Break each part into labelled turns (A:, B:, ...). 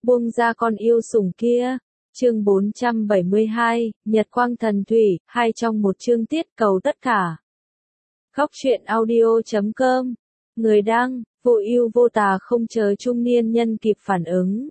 A: buông ra con yêu sủng kia. Chương 472, Nhật Quang Thần Thủy, hai trong một chương tiết cầu tất cả. Góc truyện audio.com. Người đăng, vô ưu vô tà không chờ trung niên nhân kịp phản ứng.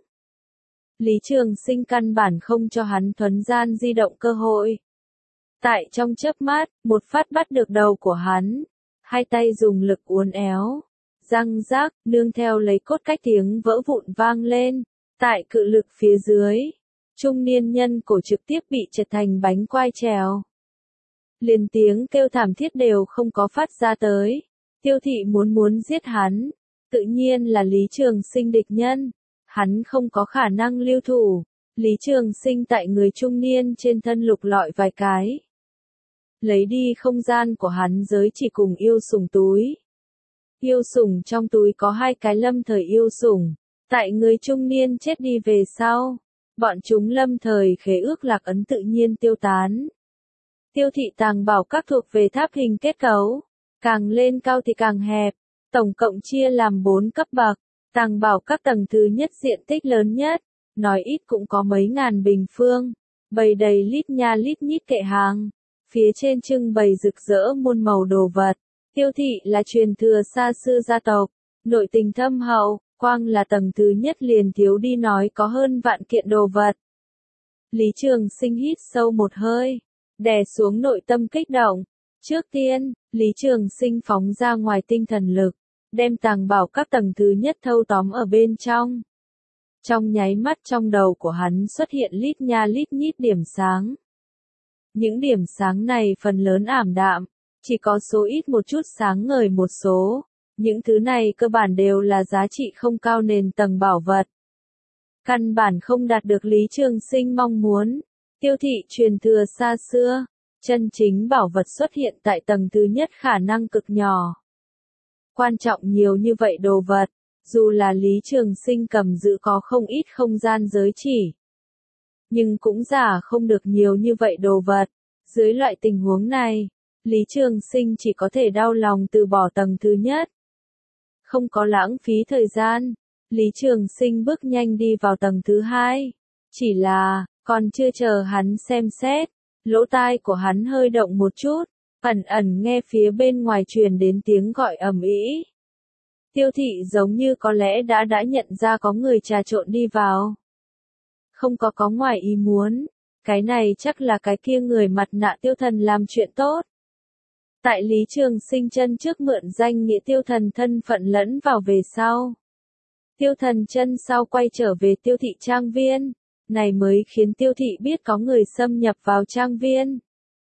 A: Lý Trường Sinh căn bản không cho hắn thuấn gian di động cơ hội. Tại trong chớp mắt, một phát bắt được đầu của hắn, hai tay dùng lực uốn éo, răng rác, nương theo lấy cốt cách tiếng vỡ vụn vang lên. Tại cự lực phía dưới, trung niên nhân cổ trực tiếp bị chật thành bánh quai trèo. Liền tiếng kêu thảm thiết đều không có phát ra tới. Tiêu thị muốn giết hắn, tự nhiên là Lý Trường Sinh địch nhân. Hắn không có khả năng lưu thủ. Lý Trường Sinh tại người trung niên trên thân lục lọi vài cái, lấy đi không gian của hắn giới chỉ cùng yêu sủng túi. Yêu sủng trong túi có hai cái lâm thời yêu sủng. Tại người trung niên chết đi về sau, bọn chúng lâm thời khế ước lạc ấn tự nhiên tiêu tán. Tiêu thị tàng bảo các thuộc về tháp hình kết cấu, càng lên cao thì càng hẹp, tổng cộng chia làm 4 cấp bậc. Tàng bảo các tầng thứ nhất diện tích lớn nhất, nói ít cũng có mấy ngàn bình phương, bày đầy lít nha lít nhít kệ hàng, phía trên trưng bày rực rỡ muôn màu đồ vật. Tiêu thị là truyền thừa xa xưa gia tộc, nội tình thâm hậu, quang là tầng thứ nhất liền thiếu đi nói có hơn vạn kiện đồ vật. Lý Trường Sinh hít sâu một hơi, đè xuống nội tâm kích động. Trước tiên, Lý Trường Sinh phóng ra ngoài tinh thần lực, đem tàng bảo các tầng thứ nhất thâu tóm ở bên trong. Trong nháy mắt trong đầu của hắn xuất hiện lít nha lít nhít điểm sáng. Những điểm sáng này phần lớn ảm đạm, chỉ có số ít một chút sáng ngời một số. Những thứ này cơ bản đều là giá trị không cao nền tầng bảo vật. Căn bản không đạt được Lý Trường Sinh mong muốn. Tiêu thị truyền thừa xa xưa, chân chính bảo vật xuất hiện tại tầng thứ nhất khả năng cực nhỏ. Quan trọng nhiều như vậy đồ vật, dù là Lý Trường Sinh cầm giữ có không ít không gian giới chỉ, nhưng cũng giả không được nhiều như vậy đồ vật. Dưới loại tình huống này, Lý Trường Sinh chỉ có thể đau lòng từ bỏ tầng thứ nhất. Không có lãng phí thời gian, Lý Trường Sinh bước nhanh đi vào tầng thứ hai. Chỉ là, còn chưa chờ hắn xem xét, lỗ tai của hắn hơi động một chút, ẩn ẩn nghe phía bên ngoài truyền đến tiếng gọi ầm ĩ. Tiêu thị giống như có lẽ đã nhận ra có người trà trộn đi vào. Không có ngoài ý muốn, cái này chắc là cái kia người mặt nạ Tiêu Thần làm chuyện tốt. Tại Lý Trường Sinh chân trước mượn danh nghĩa Tiêu Thần thân phận lẫn vào về sau. Tiêu Thần chân sau quay trở về Tiêu thị trang viên, này mới khiến Tiêu thị biết có người xâm nhập vào trang viên.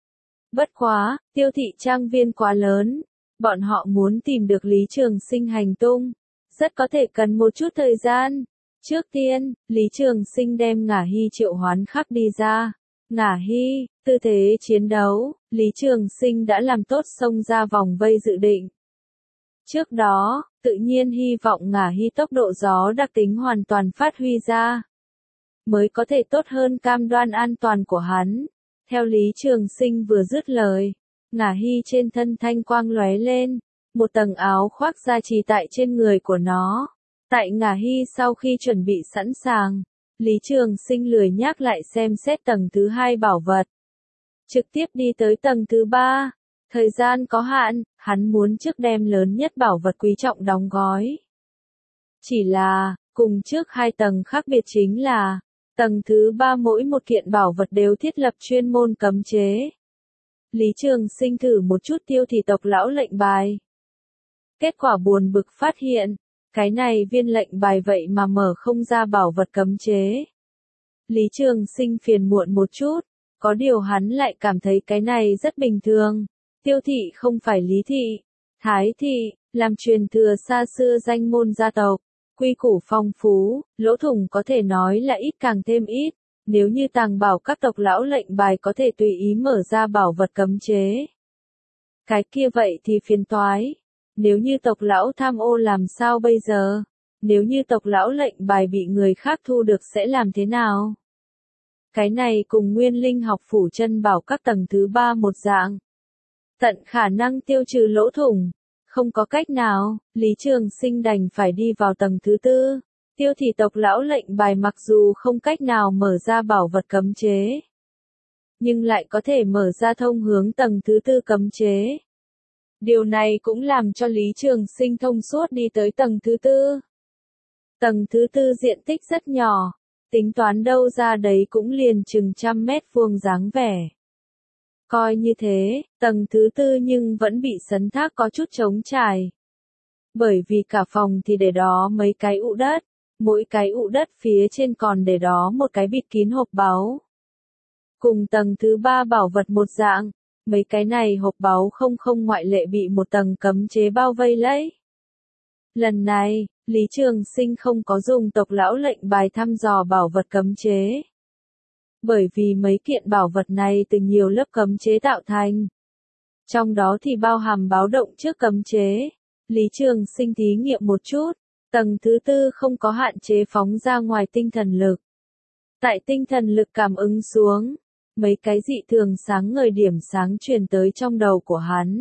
A: Bất quá, Tiêu thị trang viên quá lớn, bọn họ muốn tìm được Lý Trường Sinh hành tung, rất có thể cần một chút thời gian. Trước tiên, Lý Trường Sinh đem Ngả Hy triệu hoán khắc đi ra. Ngả Hy, tư thế chiến đấu, Lý Trường Sinh đã làm tốt xông ra vòng vây dự định. Trước đó, tự nhiên hy vọng Ngả Hy tốc độ gió đặc tính hoàn toàn phát huy ra, mới có thể tốt hơn cam đoan an toàn của hắn. Theo Lý Trường Sinh vừa dứt lời, Ngả Hy trên thân thanh quang lóe lên, một tầng áo khoác gia trì tại trên người của nó. Tại Ngả Hy sau khi chuẩn bị sẵn sàng, Lý Trường Sinh lười nhắc lại xem xét tầng thứ hai bảo vật, trực tiếp đi tới tầng thứ ba. Thời gian có hạn, hắn muốn trước đem lớn nhất bảo vật quý trọng đóng gói. Chỉ là, cùng trước hai tầng khác biệt chính là, tầng thứ ba mỗi một kiện bảo vật đều thiết lập chuyên môn cấm chế. Lý Trường Sinh thử một chút Tiêu thị tộc lão lệnh bài. Kết quả buồn bực phát hiện, cái này viên lệnh bài vậy mà mở không ra bảo vật cấm chế. Lý Trường Sinh phiền muộn một chút, có điều hắn lại cảm thấy cái này rất bình thường. Tiêu thị không phải Lý thị, Thái thị, làm truyền thừa xa xưa danh môn gia tộc, quy củ phong phú, lỗ thủng có thể nói là ít càng thêm ít. Nếu như tàng bảo các tộc lão lệnh bài có thể tùy ý mở ra bảo vật cấm chế, cái kia vậy thì phiền toái. Nếu như tộc lão tham ô làm sao bây giờ? Nếu như tộc lão lệnh bài bị người khác thu được sẽ làm thế nào? Cái này cùng Nguyên Linh học phủ chân bảo các tầng thứ ba một dạng. Tận khả năng tiêu trừ lỗ thủng. Không có cách nào, Lý Trường Sinh đành phải đi vào tầng thứ tư. Tiêu thị tộc lão lệnh bài mặc dù không cách nào mở ra bảo vật cấm chế, nhưng lại có thể mở ra thông hướng tầng thứ tư cấm chế. Điều này cũng làm cho Lý Trường Sinh thông suốt đi tới tầng thứ tư. Tầng thứ tư diện tích rất nhỏ, tính toán đâu ra đấy cũng liền chừng 100 mét vuông dáng vẻ. Coi như thế, tầng thứ tư nhưng vẫn bị sấn thác có chút trống trải. Bởi vì cả phòng thì để đó mấy cái ụ đất, mỗi cái ụ đất phía trên còn để đó một cái bịt kín hộp báu. Cùng tầng thứ ba bảo vật một dạng, mấy cái này hộp báu không ngoại lệ bị một tầng cấm chế bao vây lấy. Lần này, Lý Trường Sinh không có dùng tộc lão lệnh bài thăm dò bảo vật cấm chế. Bởi vì mấy kiện bảo vật này từ nhiều lớp cấm chế tạo thành. Trong đó thì bao hàm báo động trước cấm chế. Lý Trường Sinh thí nghiệm một chút, tầng thứ tư không có hạn chế phóng ra ngoài tinh thần lực. Tại tinh thần lực cảm ứng xuống, mấy cái dị thường sáng ngời điểm sáng truyền tới trong đầu của hắn.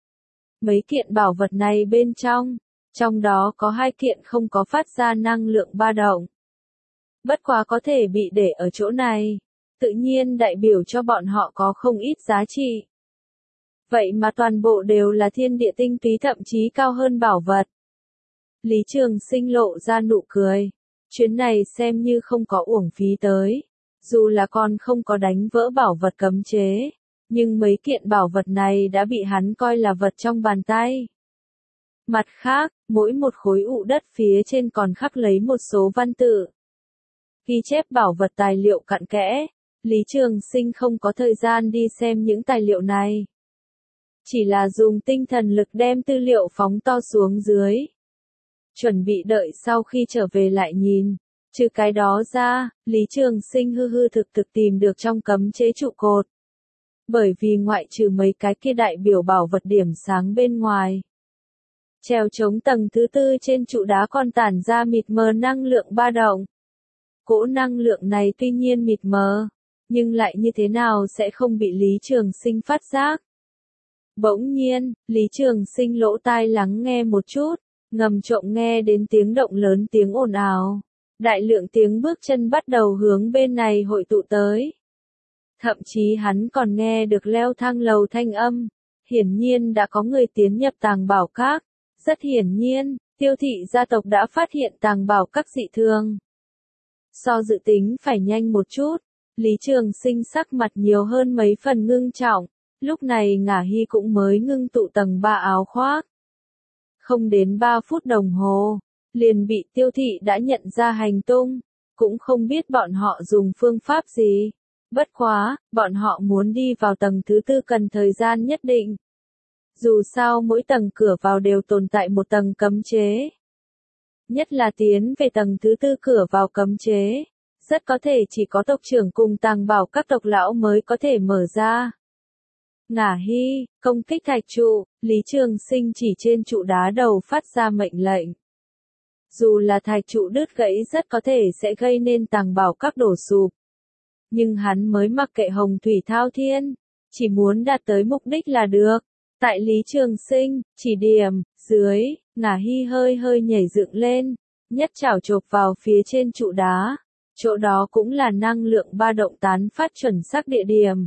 A: Mấy kiện bảo vật này bên trong đó có 2 kiện không có phát ra năng lượng ba động. Bất quá có thể bị để ở chỗ này, tự nhiên đại biểu cho bọn họ có không ít giá trị. Vậy mà toàn bộ đều là thiên địa tinh túy, thậm chí cao hơn bảo vật. Lý Trường Sinh lộ ra nụ cười. Chuyến này xem như không có uổng phí tới. Dù là còn không có đánh vỡ bảo vật cấm chế, nhưng mấy kiện bảo vật này đã bị hắn coi là vật trong bàn tay. Mặt khác, mỗi một khối ụ đất phía trên còn khắc lấy một số văn tự. Ghi chép bảo vật tài liệu cặn kẽ, Lý Trường Sinh không có thời gian đi xem những tài liệu này. Chỉ là dùng tinh thần lực đem tư liệu phóng to xuống dưới. Chuẩn bị đợi sau khi trở về lại nhìn. Trừ cái đó ra, Lý Trường Sinh hư thực tìm được trong cấm chế trụ cột. Bởi vì ngoại trừ mấy cái kia đại biểu bảo vật điểm sáng bên ngoài, treo chống tầng thứ tư trên trụ đá còn tản ra mịt mờ năng lượng ba động. Cỗ năng lượng này tuy nhiên mịt mờ, nhưng lại như thế nào sẽ không bị Lý Trường Sinh phát giác. Bỗng nhiên, Lý Trường Sinh lỗ tai lắng nghe một chút, ngầm trộm nghe đến tiếng động lớn, tiếng ồn ào. Đại lượng tiếng bước chân bắt đầu hướng bên này hội tụ tới. Thậm chí hắn còn nghe được leo thang lầu thanh âm. Hiển nhiên đã có người tiến nhập tàng bảo các. Rất hiển nhiên, Tiêu thị gia tộc đã phát hiện tàng bảo các dị thường. So dự tính phải nhanh một chút, Lý Trường Sinh sắc mặt nhiều hơn mấy phần ngưng trọng. Lúc này Ngả Hy cũng mới ngưng tụ tầng 3 áo khoác. Không đến 3 phút đồng hồ, liền bị Tiêu thị đã nhận ra hành tung, cũng không biết bọn họ dùng phương pháp gì. Bất quá, bọn họ muốn đi vào tầng thứ tư cần thời gian nhất định. Dù sao mỗi tầng cửa vào đều tồn tại một tầng cấm chế. Nhất là tiến về tầng thứ tư cửa vào cấm chế, rất có thể chỉ có tộc trưởng cùng tàng bảo các tộc lão mới có thể mở ra. Ngả Hy, công kích thạch trụ, Lý Trường Sinh chỉ trên trụ đá đầu phát ra mệnh lệnh. Dù là thạch trụ đứt gãy rất có thể sẽ gây nên tàng bảo các đổ sụp. Nhưng hắn mới mặc kệ hồng thủy thao thiên, chỉ muốn đạt tới mục đích là được. Tại Lý Trường Sinh, chỉ điểm, dưới, Ngả Hy hơi nhảy dựng lên, nhất chảo chộp vào phía trên trụ đá. Chỗ đó cũng là năng lượng ba động tán phát chuẩn xác địa điểm.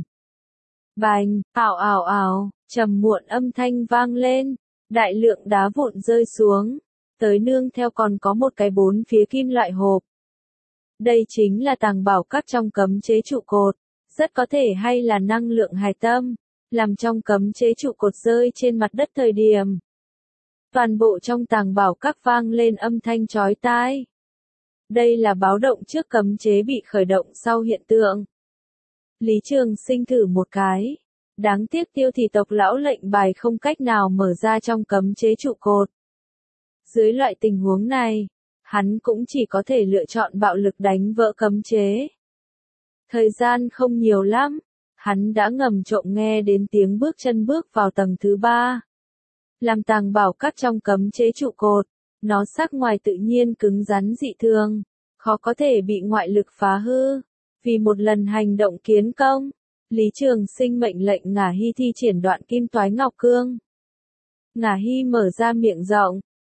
A: Bành, ảo, trầm muộn âm thanh vang lên, đại lượng đá vụn rơi xuống, tới nương theo còn có một cái 4 phía kim loại hộp. Đây chính là tàng bảo các trong cấm chế trụ cột, rất có thể hay là năng lượng hài tâm, làm trong cấm chế trụ cột rơi trên mặt đất thời điểm. Toàn bộ trong tàng bảo các vang lên âm thanh chói tai. Đây là báo động trước cấm chế bị khởi động sau hiện tượng. Lý Trường Sinh thử một cái. Đáng tiếc Tiêu thị tộc lão lệnh bài không cách nào mở ra trong cấm chế trụ cột. Dưới loại tình huống này, hắn cũng chỉ có thể lựa chọn bạo lực đánh vỡ cấm chế. Thời gian không nhiều lắm, hắn đã ngầm trộm nghe đến tiếng bước chân bước vào tầng thứ 3. Làm tàng bảo các trong cấm chế trụ cột, nó sắc ngoài tự nhiên cứng rắn dị thường, khó có thể bị ngoại lực phá hư. Vì một lần hành động kiến công, Lý Trường Sinh mệnh lệnh Ngả Hy thi triển đoạn kim toái ngọc cương. Ngả Hy mở ra miệng rộng,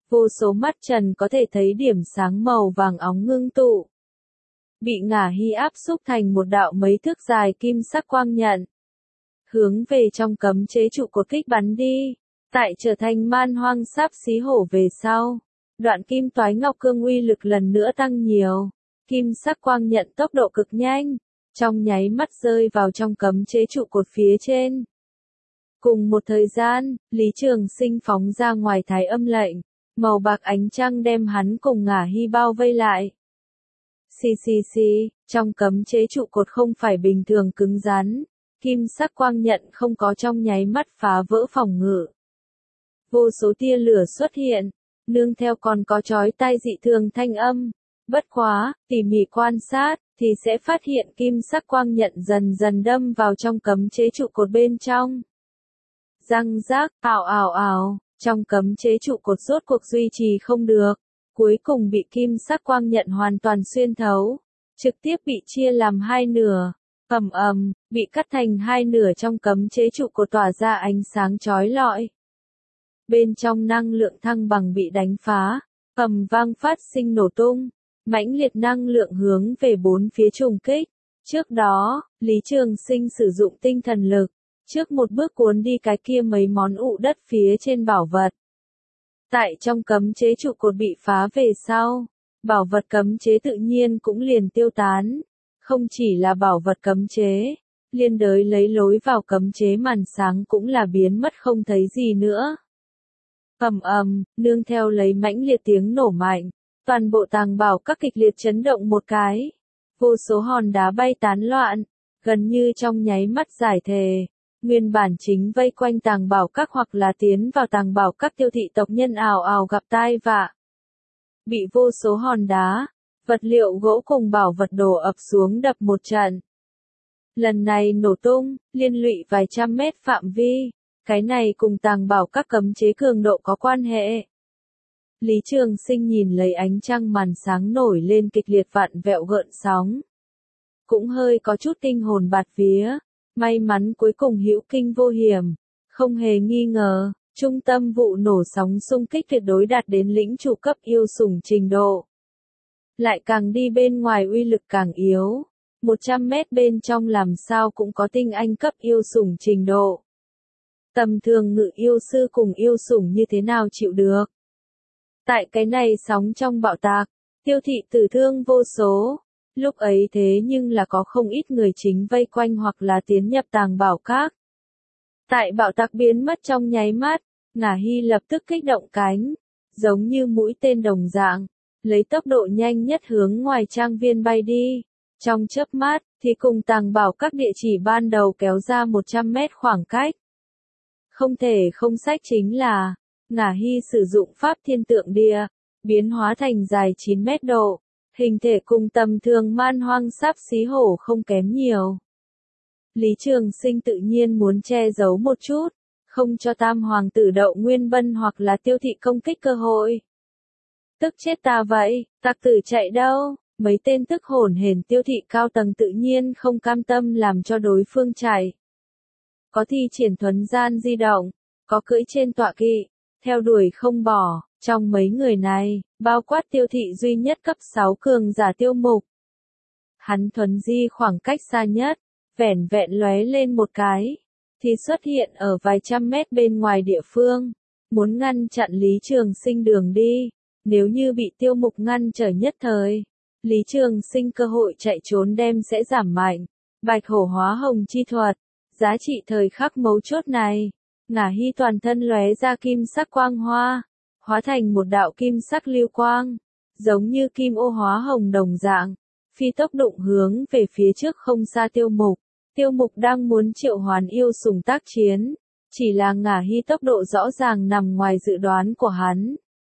A: Vô số mắt trần có thể thấy điểm sáng màu vàng óng ngưng tụ. Bị Ngả Hy áp xúc thành một đạo mấy thước dài kim sắc quang nhận. Hướng về trong cấm chế trụ cột kích bắn đi. Tại trở thành man hoang sáp xí hổ về sau. Đoạn kim toái ngọc cương uy lực lần nữa tăng nhiều. Kim sắc quang nhận tốc độ cực nhanh. Trong nháy mắt rơi vào trong cấm chế trụ cột phía trên. Cùng một thời gian, Lý Trường Sinh phóng ra ngoài thái âm lệnh. Màu bạc ánh trăng đem hắn cùng Ngả Hy bao vây lại. Xì xì xì, trong cấm chế trụ cột không phải bình thường cứng rắn. Kim sắc quang nhận không có trong nháy mắt phá vỡ phòng ngự. Vô số tia lửa xuất hiện, nương theo còn có chói tai dị thường thanh âm. Bất quá, tỉ mỉ quan sát, thì sẽ phát hiện kim sắc quang nhận dần dần đâm vào trong cấm chế trụ cột bên trong. Răng rác, ào ào ào, trong cấm chế trụ cột rốt cuộc duy trì không được. Cuối cùng bị kim sắc quang nhận hoàn toàn xuyên thấu. Trực tiếp bị chia làm hai nửa. Bị cắt thành hai nửa trong cấm chế trụ cột tỏa ra ánh sáng chói lọi. Bên trong năng lượng thăng bằng bị đánh phá. Vang phát sinh nổ tung. Mãnh liệt năng lượng hướng về bốn phía trùng kích. Trước đó, Lý Trường Sinh sử dụng tinh thần lực. Trước một bước cuốn đi cái kia mấy món ụ đất phía trên bảo vật. Tại trong cấm chế trụ cột bị phá về sau, bảo vật cấm chế tự nhiên cũng liền tiêu tán. Không chỉ là bảo vật cấm chế, liên đới lấy lối vào cấm chế màn sáng cũng là biến mất không thấy gì nữa. Nương theo lấy mãnh liệt tiếng nổ mạnh, toàn bộ tàng bảo các kịch liệt chấn động một cái. Vô số hòn đá bay tán loạn, gần như trong nháy mắt giải thề. Nguyên bản chính vây quanh tàng bảo các hoặc là tiến vào tàng bảo các tiêu thị tộc nhân ào ào gặp tai vạ. Bị vô số hòn đá, vật liệu gỗ cùng bảo vật đổ ập xuống đập một trận. Lần này nổ tung, liên lụy vài trăm mét phạm vi, cái này cùng tàng bảo các cấm chế cường độ có quan hệ. Lý Trường Sinh nhìn lấy ánh trăng màn sáng nổi lên kịch liệt vặn vẹo gợn sóng. Cũng hơi có chút kinh hồn bạt vía. May mắn cuối cùng hữu kinh vô hiểm, không hề nghi ngờ, trung tâm vụ nổ sóng xung kích tuyệt đối đạt đến lĩnh chủ cấp yêu sủng trình độ. Lại càng đi bên ngoài uy lực càng yếu, 100 mét bên trong làm sao cũng có tinh anh cấp yêu sủng trình độ. Tầm thường ngự yêu sư cùng yêu sủng như thế nào chịu được. Tại cái này sóng trong bạo tạc, tiêu thị tử thương vô số. Lúc ấy thế nhưng là có không ít người chính vây quanh hoặc là tiến nhập tàng bảo các. Tại bạo tạc biến mất trong nháy mắt, Ngả Hy lập tức kích động cánh, giống như mũi tên đồng dạng, lấy tốc độ nhanh nhất hướng ngoài trang viên bay đi. Trong chớp mắt, thì cùng tàng bảo các địa chỉ ban đầu kéo ra 100 mét khoảng cách. Không thể không sách chính là, Ngả Hy sử dụng pháp thiên tượng địa, biến hóa thành dài 9 mét độ. Hình thể cùng tầm thường man hoang sáp xí hổ không kém nhiều. Lý Trường Sinh tự nhiên muốn che giấu một chút, không cho tam hoàng tử Đậu Nguyên Bân hoặc là tiêu thị công kích cơ hội. Tức chết ta vậy, tặc tử chạy đâu, mấy tên tức hổn hển tiêu thị cao tầng tự nhiên không cam tâm làm cho đối phương chạy. Có thi triển thuấn gian di động, có cưỡi trên tọa kỵ, theo đuổi không bỏ. Trong mấy người này, bao quát tiêu thị duy nhất cấp 6 cường giả Tiêu Mục. Hắn thuấn di khoảng cách xa nhất, vẻn vẹn lóe lên một cái, thì xuất hiện ở vài trăm mét bên ngoài địa phương, muốn ngăn chặn Lý Trường Sinh đường đi. Nếu như bị Tiêu Mục ngăn trở nhất thời, Lý Trường Sinh cơ hội chạy trốn đem sẽ giảm mạnh. Bạch hổ hóa hồng chi thuật, giá trị thời khắc mấu chốt này, Ngả Hy toàn thân lóe ra kim sắc quang hoa. Hóa thành một đạo kim sắc lưu quang, giống như kim ô hóa hồng đồng dạng, phi tốc đụng hướng về phía trước không xa Tiêu Mục. Tiêu Mục đang muốn triệu hoán yêu sủng tác chiến, chỉ là Ngả Hy tốc độ rõ ràng nằm ngoài dự đoán của hắn.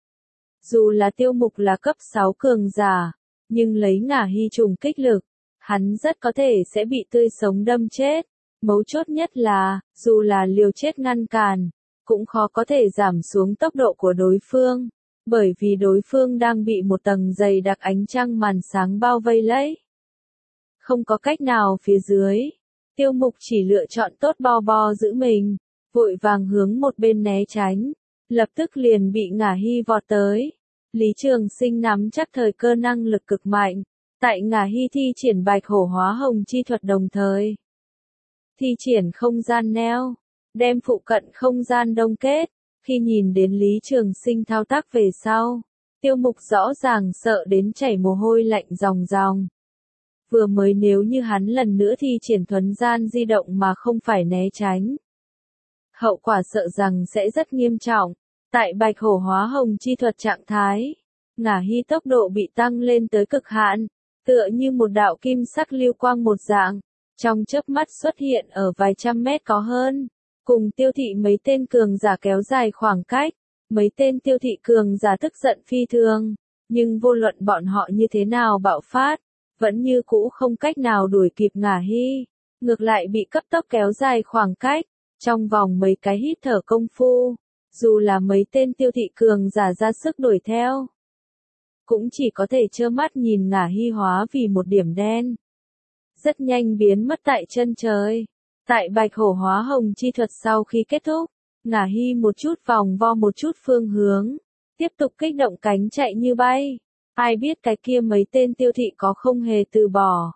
A: Dù là Tiêu Mục là cấp 6 cường giả, nhưng lấy Ngả Hy trùng kích lực, hắn rất có thể sẽ bị tươi sống đâm chết. Mấu chốt nhất là, dù là liều chết ngăn cản, cũng khó có thể giảm xuống tốc độ của đối phương, bởi vì đối phương đang bị một tầng dày đặc ánh trăng màn sáng bao vây lấy. Không có cách nào phía dưới, Tiêu Mục chỉ lựa chọn tốt bo bo giữ mình, vội vàng hướng một bên né tránh, lập tức liền bị Ngả Hy vọt tới. Lý Trường Sinh nắm chắc thời cơ năng lực cực mạnh, tại Ngả Hy thi triển Bạch Hổ Hóa Hồng chi thuật đồng thời. Thi triển không gian neo, đem phụ cận không gian đông kết, khi nhìn đến Lý Trường Sinh thao tác về sau, Tiêu Mục rõ ràng sợ đến chảy mồ hôi lạnh ròng ròng. Vừa mới nếu như hắn lần nữa thi triển thuấn gian di động mà không phải né tránh, hậu quả sợ rằng sẽ rất nghiêm trọng. Tại Bạch Hổ Hóa Hồng chi thuật trạng thái, Ngả Hy tốc độ bị tăng lên tới cực hạn, tựa như một đạo kim sắc lưu quang một dạng, trong chớp mắt xuất hiện ở vài trăm mét có hơn, cùng Tiêu Thị mấy tên cường giả kéo dài khoảng cách. Mấy tên Tiêu Thị cường giả tức giận phi thường, nhưng vô luận bọn họ như thế nào bạo phát, vẫn như cũ không cách nào đuổi kịp Ngả Hy, ngược lại bị cấp tốc kéo dài khoảng cách, trong vòng mấy cái hít thở công phu, dù là mấy tên Tiêu Thị cường giả ra sức đuổi theo, cũng chỉ có thể trơ mắt nhìn Ngả Hy hóa vì một điểm đen, rất nhanh biến mất tại chân trời. Tại Bạch Hổ Hóa Hồng chi thuật sau khi kết thúc, Ngả Hy một chút vòng vo một chút phương hướng, tiếp tục kích động cánh chạy như bay. Ai biết cái kia mấy tên Tiêu Thị có không hề từ bỏ.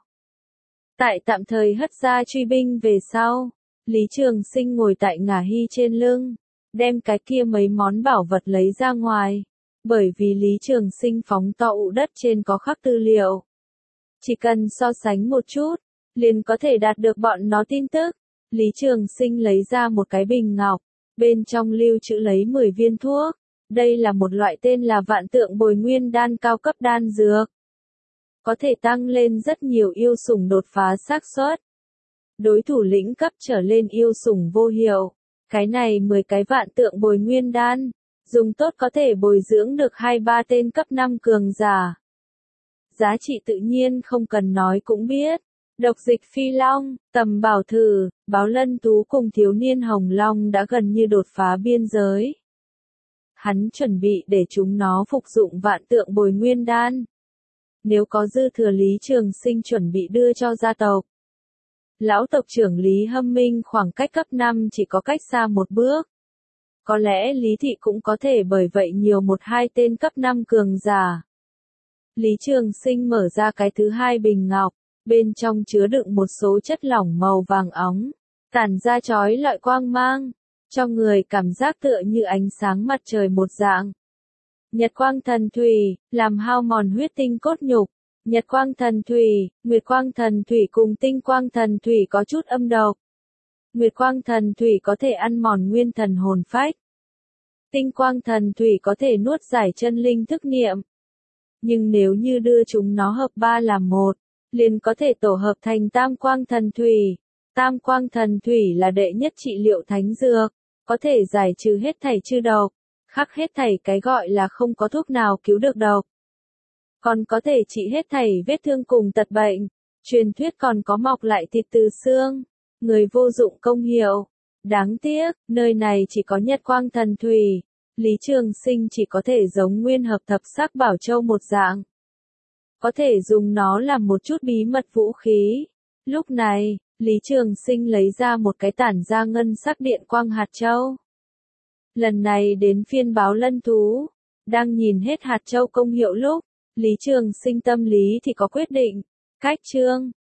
A: Tại tạm thời hất ra truy binh về sau, Lý Trường Sinh ngồi tại Ngả Hy trên lưng, đem cái kia mấy món bảo vật lấy ra ngoài, bởi vì Lý Trường Sinh phóng to ụ đất trên có khắc tư liệu. Chỉ cần so sánh một chút, liền có thể đạt được bọn nó tin tức. Lý Trường Sinh lấy ra một cái bình ngọc, bên trong lưu trữ lấy 10 viên thuốc. Đây là một loại tên là Vạn Tượng Bồi Nguyên Đan cao cấp đan dược. Có thể tăng lên rất nhiều yêu sủng đột phá xác suất. Đối thủ lĩnh cấp trở lên yêu sủng vô hiệu. Cái này 10 cái Vạn Tượng Bồi Nguyên Đan, dùng tốt có thể bồi dưỡng được 2-3 tên cấp 5 cường giả. Giá trị tự nhiên không cần nói cũng biết. Độc dịch phi long, tầm bảo thử, báo lân tú cùng thiếu niên hồng long đã gần như đột phá biên giới. Hắn chuẩn bị để chúng nó phục dụng Vạn Tượng Bồi Nguyên Đan. Nếu có dư thừa Lý Trường Sinh chuẩn bị đưa cho gia tộc. Lão tộc trưởng Lý Hâm Minh khoảng cách cấp 5 chỉ có cách xa một bước. Có lẽ Lý Thị cũng có thể bởi vậy nhiều 1-2 tên cấp 5 cường giả. Lý Trường Sinh mở ra cái thứ hai bình ngọc, bên trong chứa đựng một số chất lỏng màu vàng óng, tản ra chói lọi quang mang, cho người cảm giác tựa như ánh sáng mặt trời một dạng. Nhật quang thần thủy, làm hao mòn huyết tinh cốt nhục. Nhật quang thần thủy, nguyệt quang thần thủy cùng tinh quang thần thủy có chút âm độc. Nguyệt quang thần thủy có thể ăn mòn nguyên thần hồn phách. Tinh quang thần thủy có thể nuốt giải chân linh thức niệm. Nhưng nếu như đưa chúng nó hợp 3 làm 1, liền có thể tổ hợp thành tam quang thần thủy. Tam quang thần thủy là đệ nhất trị liệu thánh dược, có thể giải trừ hết thảy chư độc, khắc hết thảy cái gọi là không có thuốc nào cứu được độc. Còn có thể trị hết thảy vết thương cùng tật bệnh, truyền thuyết còn có mọc lại thịt từ xương, người vô dụng công hiệu. Đáng tiếc, nơi này chỉ có Nhật quang thần thủy, Lý Trường Sinh chỉ có thể giống nguyên hợp thập sắc bảo châu một dạng. Có thể dùng nó làm một chút bí mật vũ khí. Lúc này, Lý Trường Sinh lấy ra một cái tản ra ngân sắc điện quang hạt châu. Lần này đến phiên báo lân thú, đang nhìn hết hạt châu công hiệu lúc, Lý Trường Sinh tâm lý thì có quyết định. Cách chương